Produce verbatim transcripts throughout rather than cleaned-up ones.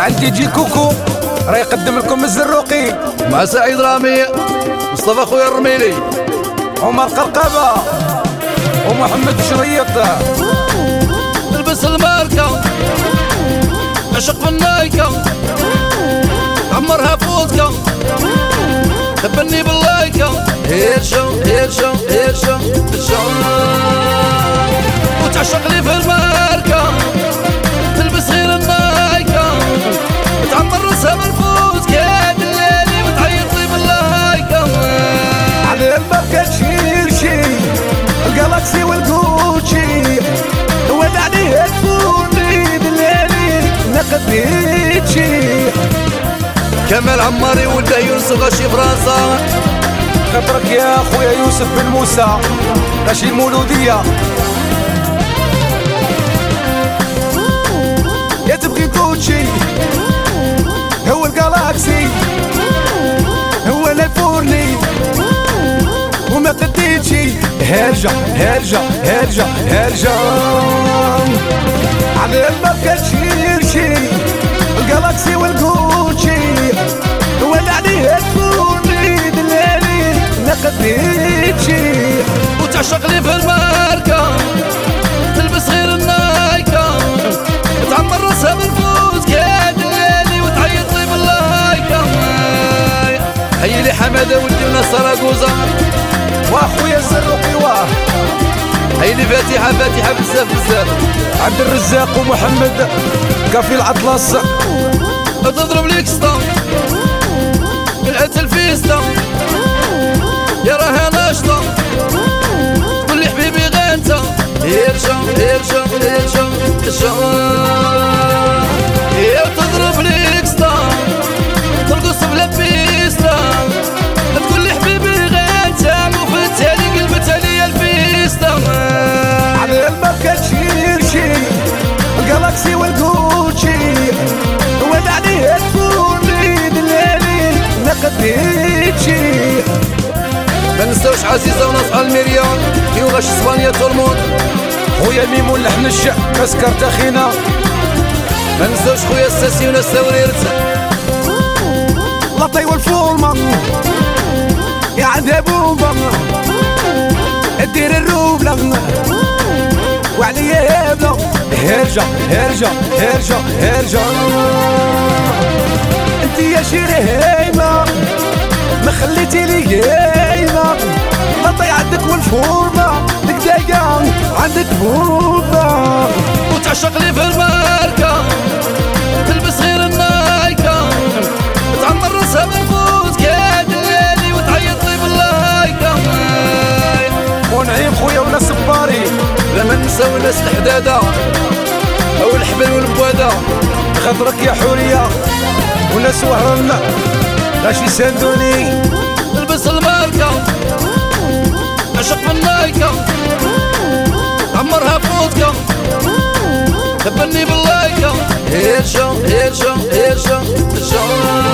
عندي جي كوكو راه يقدم لكم الزروقي مع سعيد رامي مصطفى خويا الرميلي عمر قرقبة ومحمد شريط. البس الماركة عشق في النايكة عمرها فوزكة تبني باللايكة هيرشا هيرشا هيرشا هيرشا وتعشق لي في الماركة تلبس غير النايكة تعمر راسها بالفوز كاد الليلي وتعيط لي باللايكة على الماركة تشيل شي الجالاكسي والجوتشي ولا عليه تفوني بالليلي نقديتشي كمال عماري ولا يوسف غاشي فرنسا خاطرك يا خويا يوسف بن موسى غاشي المولودية يا تبغي كوتشي هو الجالاكسي هو الفورني وما قديتشي هرجع هرجع هرجع هرجع على الماركة تشيل شي الجالاكسي والجوتشي ولا عليه تفوني بالليلي نقديتشي وتعشق لي في الماركة تلبس غير النايكة تعمر راسها بالفوز كاد الليلي وتعيط لي باللايكة هيا لي حمادة ولدي ونصر قوزة واخويا الزروقي واه هيا لي فاتحة فاتحة بزاف بزاف عبد الرزاق ومحمد كافي العطلس تضرب ليك سطا العت الفيستا يا راها ناشطة تقول لي حبيبي غانتا هيرشا هيرشا هيرشا هيرشا يا تضرب ليك سطا ترقص بلا بيستا تقول لي حبيبي غانتا وفي التالي قلبتها ليا الفيستا على الماركة تشيل شي الجالاكسي والجوتشي ولا عليه تفوني بالليلي نقديتشي ما ننساوش عزيزة ونصحى المليون كي وغاش اسبانيا تورمون خويا ميمون لحنش مسكرت اخينا ما ننساوش خويا الساسي ونساوريرت لاطي والفولما يا عندها بومبا دير الروبلة وعليا بلا هرجع هرجع هرجع هرجع انت يا شريمة ما خليتي لي قايمة لاطي عندك والفورمة لك دايقة عندك بومبا وتعشق لي في الماركة تلبس غير النايكة تعمر راسها بالفوز كاد الليلي وتعيط لي باللايكة ونعيم خويا ولا صباري لما نساو الناس الحدادة او الحبل والبوادة خاطرك يا حورية وناس وهرنا غاشي ساندوني البس الماركة عشق في النايكة عمرها فوزكة تبني باللايكة هيرشا هيرشا هيرشا هيرشا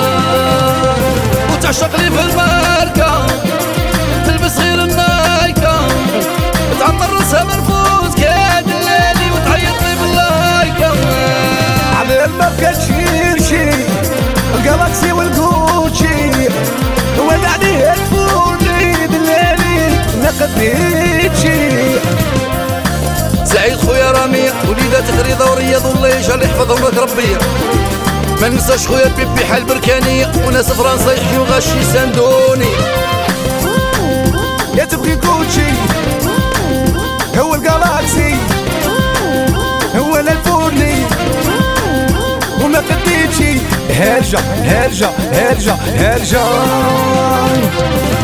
وتعشق لي في الماركة تلبس غير النايكة تعمر راسها بالفوز كاد الليلي وتعيط لي باللايكة على الماركة تشيل شي الجالاكسي والجوتشي ولا عليه تفوني بالليلي نقديتشي سعيد خويا رامي وليدات غريضة ورياض والله يجعل يحفظهم لك ربي ما ننساش خويا بيبي حال بركانية وناس فرنسا يحيو غاشي ساندوني يا تبغي كوتشي هو الجالاكسي هو الفورني وما قديتشي هرجع هرجع هرجع هرجع